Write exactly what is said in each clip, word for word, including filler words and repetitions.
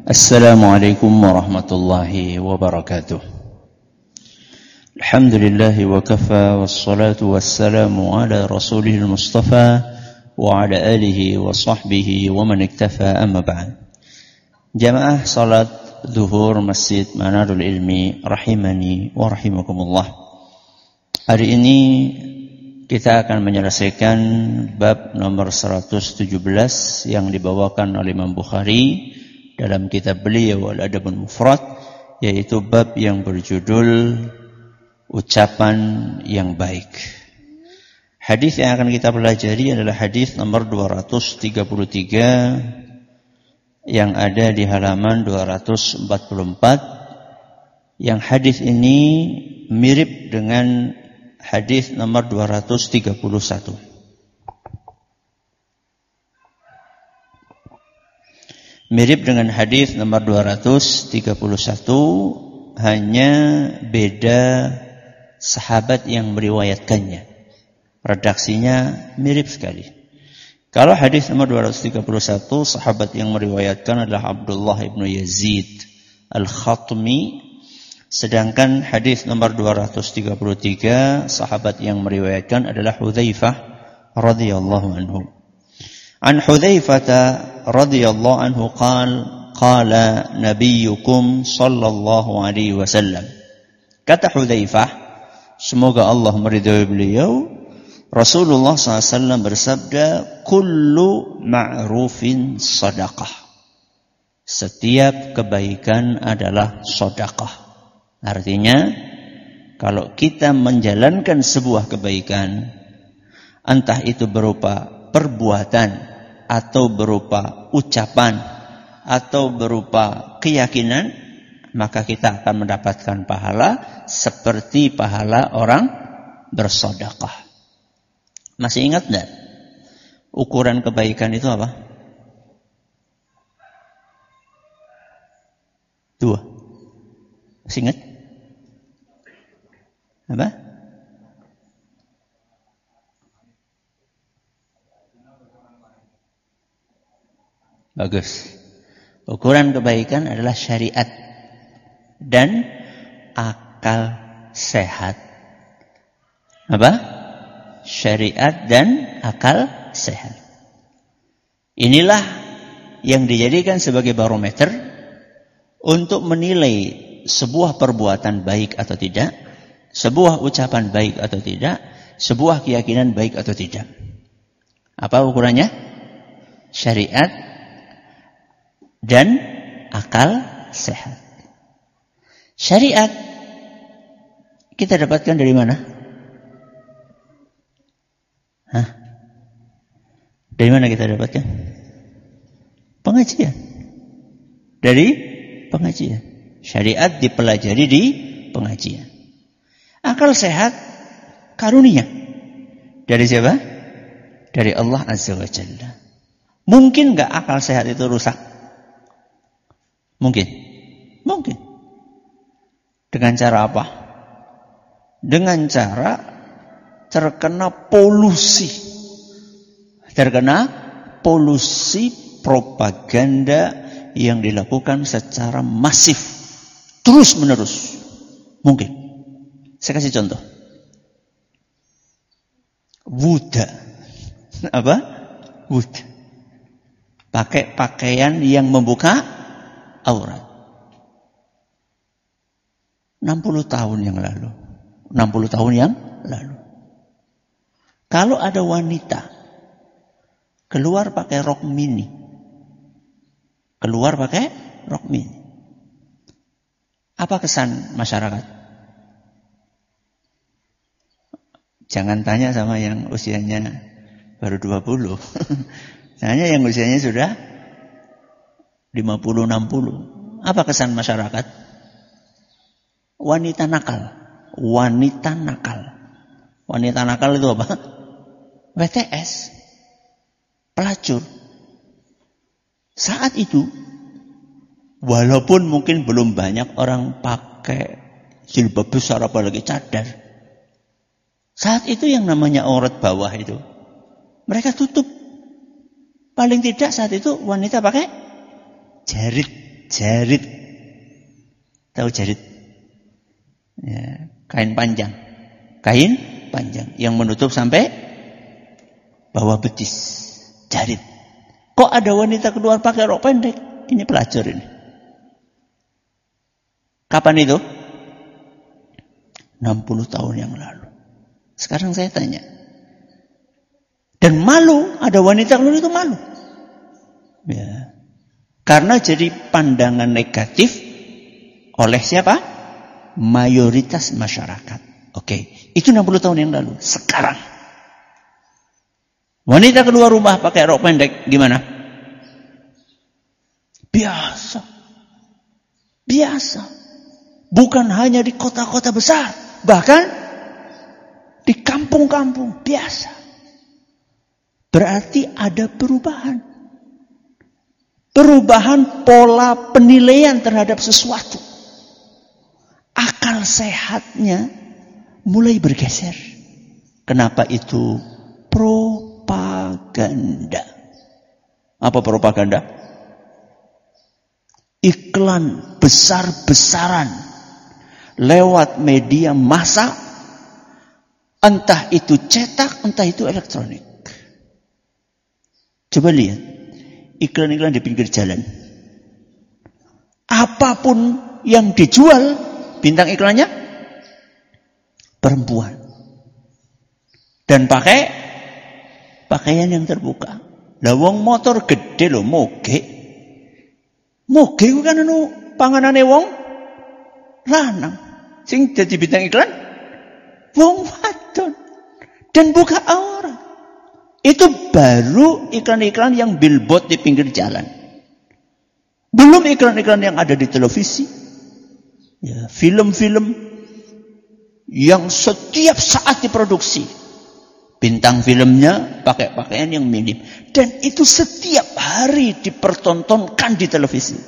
Assalamualaikum warahmatullahi wabarakatuh. Alhamdulillahi wa kafa wassalatu wassalamu ala rasulihil mustafa wa ala alihi wa sahbihi wa man iktafa amma ba'd. Jamaah salat zuhur Masjid Manarul Ilmi rahimani wa rahimakumullah. Hari ini kita akan menyelesaikan bab nomor seratus tujuh belas yang dibawakan oleh Imam Bukhari dalam kitab beliau Al-Adabul Mufrad, yaitu bab yang berjudul ucapan yang baik. Hadis yang akan kita pelajari adalah hadis nomor dua ratus tiga puluh tiga yang ada di halaman dua ratus empat puluh empat. Yang hadis ini mirip dengan hadis nomor dua ratus tiga puluh satu. Mirip dengan hadis nomor dua ratus tiga puluh satu, hanya beda sahabat yang meriwayatkannya. Redaksinya mirip sekali. Kalau hadis nomor dua ratus tiga puluh satu, sahabat yang meriwayatkan adalah Abdullah ibnu Yazid Al-Khatmi. Sedangkan hadis nomor dua ratus tiga puluh tiga, sahabat yang meriwayatkan adalah Hudzaifah radhiyallahu anhu. An Hudzaifah radhiyallahu anhu qala qala nabiyyukum sallallahu alaihi wasallam. Kata Hudzaifah, semoga Allah meridhai beliau, Rasulullah sallallahu alaihi wasallam bersabda, kullu ma'rufin sadaqah. Setiap kebaikan adalah sedekah. Artinya, kalau kita menjalankan sebuah kebaikan, entah itu berupa perbuatan atau berupa ucapan atau berupa keyakinan, maka kita akan mendapatkan pahala seperti pahala orang bersedekah. Masih ingat enggak? Ukuran kebaikan itu apa? Dua. Masih ingat? Apa? Bagus. Ukuran kebaikan adalah syariat dan akal sehat. Apa? Syariat dan akal sehat. Inilah yang dijadikan sebagai barometer untuk menilai sebuah perbuatan baik atau tidak, sebuah ucapan baik atau tidak, sebuah keyakinan baik atau tidak. Apa ukurannya? Syariat dan akal sehat. Syariat kita dapatkan dari mana? Hah? Dari mana kita dapatkan? Pengajian. Dari pengajian. Syariat dipelajari di pengajian. Akal sehat karunia. Dari siapa? Dari Allah Azza wa Jalla. Mungkin enggak akal sehat itu rusak? Mungkin. Mungkin. Dengan cara apa? Dengan cara terkena polusi. Terkena polusi propaganda yang dilakukan secara masif. Terus menerus. Mungkin. Saya kasih contoh. Wuda. Apa? Wuda. Pakai pakaian yang membuka aurat. enam puluh tahun yang lalu. enam puluh tahun yang lalu. Kalau ada wanita keluar pakai rok mini. Keluar pakai rok mini. Apa kesan masyarakat? Jangan tanya sama yang usianya baru dua puluh. Tanya yang usianya sudah lima puluh enam puluh. Apa kesan masyarakat? Wanita nakal. Wanita nakal. Wanita nakal itu apa? W T S. Pelacur. Saat itu, walaupun mungkin belum banyak orang pakai jilbab besar apalagi cadar, saat itu yang namanya aurat bawah itu mereka tutup. Paling tidak saat itu wanita pakai jarit. Jarit. Tahu jarit? Ya, kain panjang. Kain panjang yang menutup sampai bawah betis. Jarit. Kok ada wanita keluar pakai rok pendek? Ini pelacur ini. Kapan itu? enam puluh tahun yang lalu. Sekarang saya tanya. Dan malu, ada wanita keluar itu malu. Ya. Karena jadi pandangan negatif oleh siapa? Mayoritas masyarakat. Oke, itu enam puluh tahun yang lalu. Sekarang wanita keluar rumah pakai rok pendek gimana? Biasa. Biasa. Bukan hanya di kota-kota besar, bahkan di kampung-kampung biasa. Berarti ada perubahan. Perubahan pola penilaian terhadap sesuatu. Akal sehatnya mulai bergeser. Kenapa itu? Propaganda. Apa propaganda? Iklan besar-besaran lewat media massa, entah itu cetak, entah itu elektronik. Coba lihat iklan-iklan di pinggir jalan. Apapun yang dijual, bintang iklannya perempuan. Dan pakai pakaian yang terbuka. Lah wong motor gede lho, moge. Moge ku kan anu panganane wong lanang. Sing dadi bintang iklan wong wadon. Dan buka aurat. Itu baru iklan-iklan yang billboard di pinggir jalan. Belum iklan-iklan yang ada di televisi. Ya, film-film yang setiap saat diproduksi. Bintang filmnya pakai pakaian yang minim. Dan itu setiap hari dipertontonkan di televisi.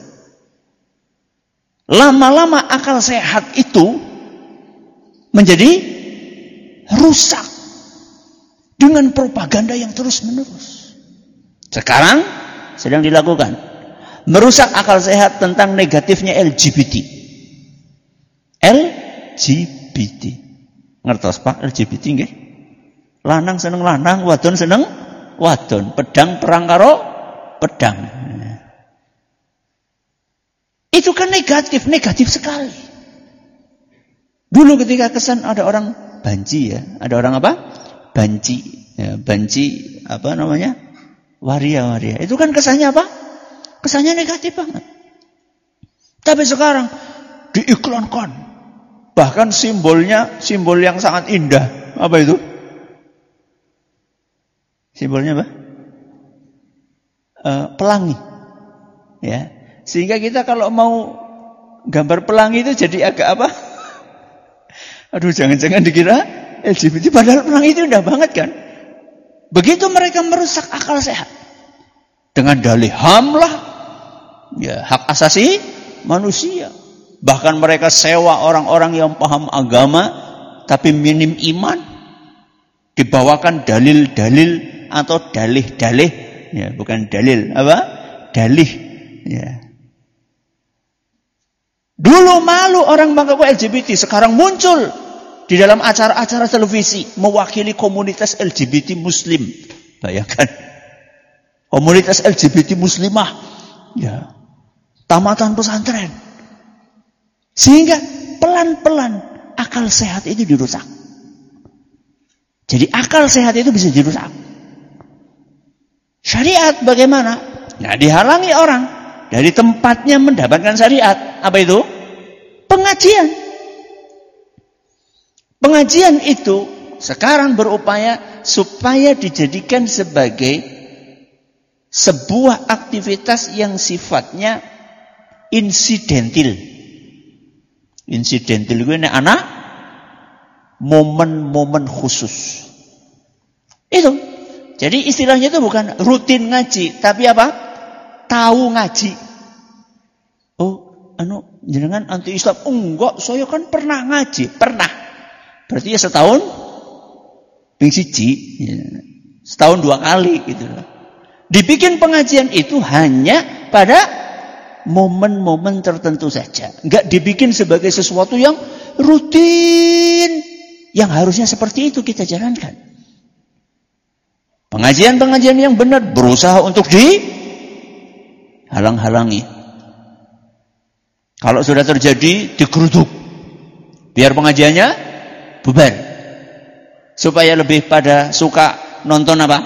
Lama-lama akal sehat itu menjadi rusak. Dengan propaganda yang terus-menerus. Sekarang sedang dilakukan. Merusak akal sehat tentang negatifnya L G B T. L G B T. Ngertos Pak L G B T nggih? Lanang seneng lanang, wadon seneng wadon. Pedang perang karo pedang. Itu kan negatif, negatif sekali. Dulu ketika kesan ada orang banci ya, ada orang apa? Banci, ya, banci apa namanya? Waria-waria. Itu kan kesannya apa? Kesannya negatif banget. Tapi sekarang diiklankan. Bahkan simbolnya simbol yang sangat indah. Apa itu? Simbolnya apa? E, pelangi. Ya. Sehingga kita kalau mau gambar pelangi itu jadi agak apa? Aduh, jangan-jangan dikira L G B T, padahal pelangi itu indah banget kan. Begitu mereka merusak akal sehat dengan dalih H A M lah, ya, hak asasi manusia. Bahkan mereka sewa orang-orang yang paham agama tapi minim iman, dibawakan dalil-dalil atau dalih-dalih, ya, bukan dalil, apa? Dalih, ya. Dulu malu orang mengaku L G B T, sekarang muncul di dalam acara-acara televisi mewakili komunitas L G B T Muslim. Bayangkan. Komunitas L G B T Muslimah. Ya. Tamatan pesantren. Sehingga pelan-pelan akal sehat itu dirusak. Jadi akal sehat itu bisa dirusak. Syariat bagaimana? Nah, dihalangi orang dari tempatnya mendapatkan syariat. Apa itu? Pengajian. Pengajian itu sekarang berupaya supaya dijadikan sebagai sebuah aktivitas yang sifatnya insidentil. Insidentil itu ini anak momen-momen khusus. Itu. Jadi istilahnya itu bukan rutin ngaji, tapi apa? Tahu ngaji. Oh, anu jenengan anti Islam? Enggak, saya kan pernah ngaji, pernah. Berarti ya setahun ping siji, ya. Setahun dua kali gitu loh. Dibikin pengajian itu hanya pada momen-momen tertentu saja. Enggak dibikin sebagai sesuatu yang rutin, yang harusnya seperti itu kita jalankan. Pengajian-pengajian yang benar berusaha untuk dihalang-halangi. Kalau sudah terjadi, digeruduk. Biar pengajiannya bubar. Supaya lebih pada suka nonton apa?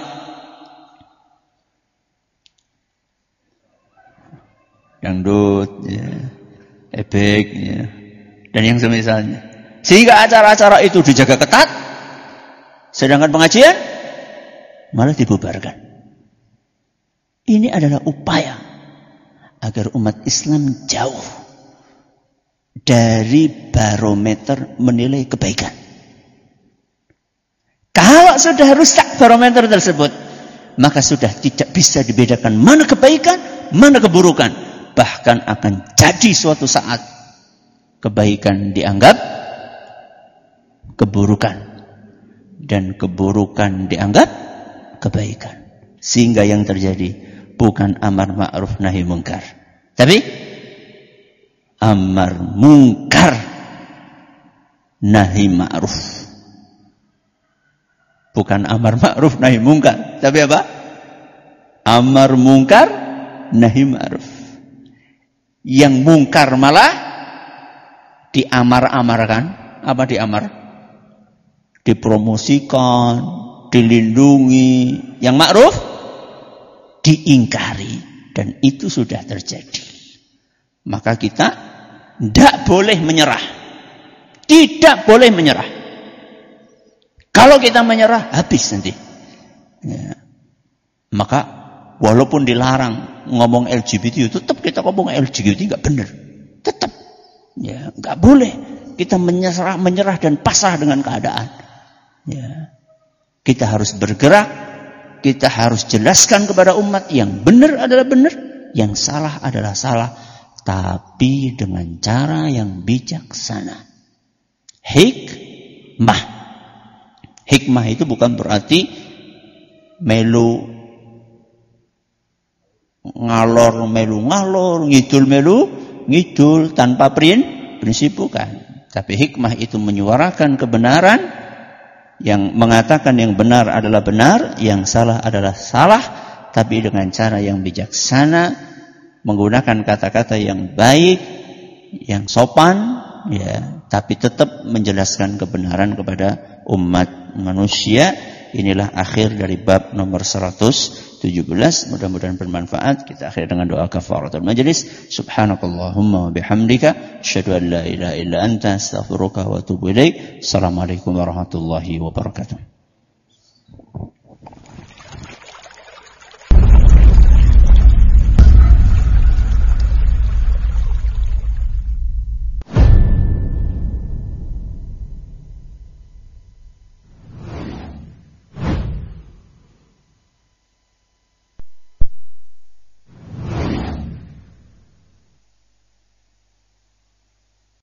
Dangdut, ya, ebek, ya, dan yang semisalnya. Sehingga acara-acara itu dijaga ketat, sedangkan pengajian malah dibubarkan. Ini adalah upaya agar umat Islam jauh dari barometer menilai kebaikan. Kalau sudah rusak barometer tersebut, maka sudah tidak bisa dibedakan mana kebaikan, mana keburukan. Bahkan akan jadi suatu saat kebaikan dianggap keburukan dan keburukan dianggap kebaikan. Sehingga yang terjadi bukan amar ma'ruf nahi mungkar, tapi amar mungkar nahi ma'ruf. Bukan amar ma'ruf nahi mungkar, tapi apa? Amar mungkar nahi ma'ruf. Yang mungkar malah diamar-amarkan. Apa diamar? Dipromosikan, dilindungi. Yang ma'ruf diingkari. Dan itu sudah terjadi. Maka kita tidak boleh menyerah. Tidak boleh menyerah. Kalau kita menyerah, habis nanti. Ya. Maka walaupun dilarang ngomong L G B T, tetap kita ngomong L G B T nggak benar, tetap, ya nggak boleh kita menyerah, menyerah dan pasrah dengan keadaan. Ya, kita harus bergerak, kita harus jelaskan kepada umat yang benar adalah benar, yang salah adalah salah, tapi dengan cara yang bijaksana. Hikmah, hikmah itu bukan berarti melu ngalor melu ngalor, ngidul melu ngidul tanpa prin, prinsip bukan. Tapi hikmah itu menyuarakan kebenaran, yang mengatakan yang benar adalah benar, yang salah adalah salah, tapi dengan cara yang bijaksana, menggunakan kata-kata yang baik, yang sopan, ya, tapi tetap menjelaskan kebenaran kepada umat manusia. Inilah akhir dari bab nomor seratus tujuh belas. Mudah-mudahan bermanfaat. Kita akhiri dengan doa kafaratul majlis. Subhanakallahumma wa bihamdika asyhadu an la ilaha illa anta astaghfiruka wa atubu ilaik. Assalamualaikum warahmatullahi wabarakatuh.